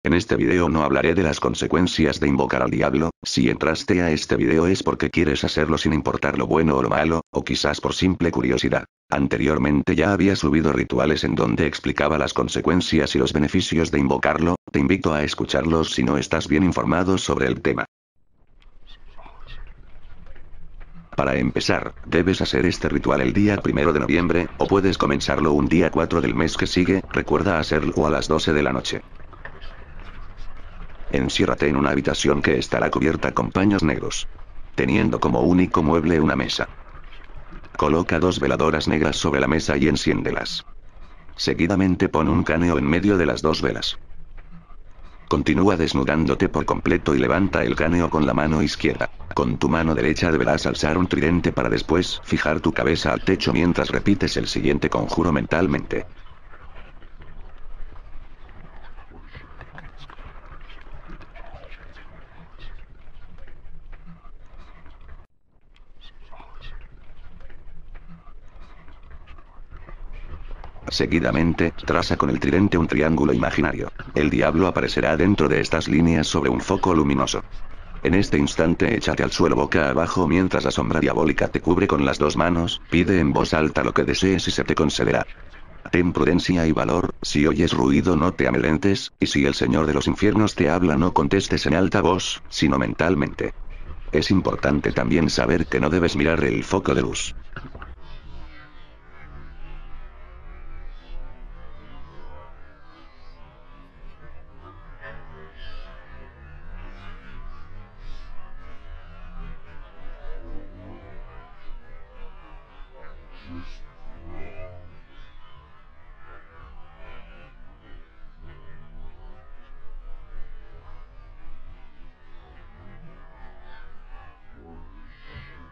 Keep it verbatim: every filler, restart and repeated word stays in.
En este video no hablaré de las consecuencias de invocar al diablo. Si entraste a este video es porque quieres hacerlo sin importar lo bueno o lo malo, o quizás por simple curiosidad. Anteriormente ya había subido rituales en donde explicaba las consecuencias y los beneficios de invocarlo, te invito a escucharlos si no estás bien informado sobre el tema. Para empezar, debes hacer este ritual el día primero de noviembre, o puedes comenzarlo un día cuatro del mes que sigue, recuerda hacerlo a las doce de la noche. Enciérrate en una habitación que estará cubierta con paños negros, teniendo como único mueble una mesa. Coloca dos veladoras negras sobre la mesa y enciéndelas. Seguidamente pon un caneo en medio de las dos velas. Continúa desnudándote por completo y levanta el caneo con la mano izquierda. Con tu mano derecha deberás alzar un tridente para después fijar tu cabeza al techo mientras repites el siguiente conjuro mentalmente. Seguidamente, traza con el tridente un triángulo imaginario. El diablo aparecerá dentro de estas líneas sobre un foco luminoso. En este instante échate al suelo boca abajo mientras la sombra diabólica te cubre con las dos manos, pide en voz alta lo que desees y se te concederá. Ten prudencia y valor, si oyes ruido no te amedrentes, y si el Señor de los infiernos te habla no contestes en alta voz, sino mentalmente. Es importante también saber que no debes mirar el foco de luz.